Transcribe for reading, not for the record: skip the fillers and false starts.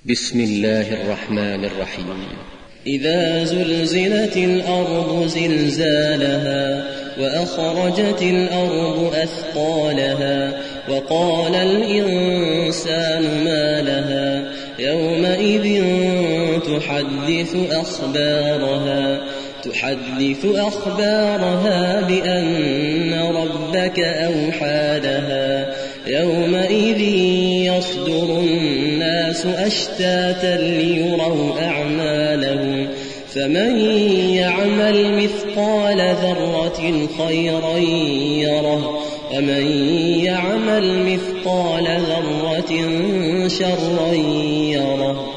بسم الله الرحمن الرحيم. إذا زلزلت الأرض زلزالها وأخرجت الأرض أثقالها وقال الإنسان ما لها يومئذ تحدث أخبارها بأن ربك أوحى لها يومئذ يصدر الناس أشتاتا ليروا أعمالهم فمن يعمل مثقال ذرة خيرا يره ومن يعمل مثقال ذرة شرا يره.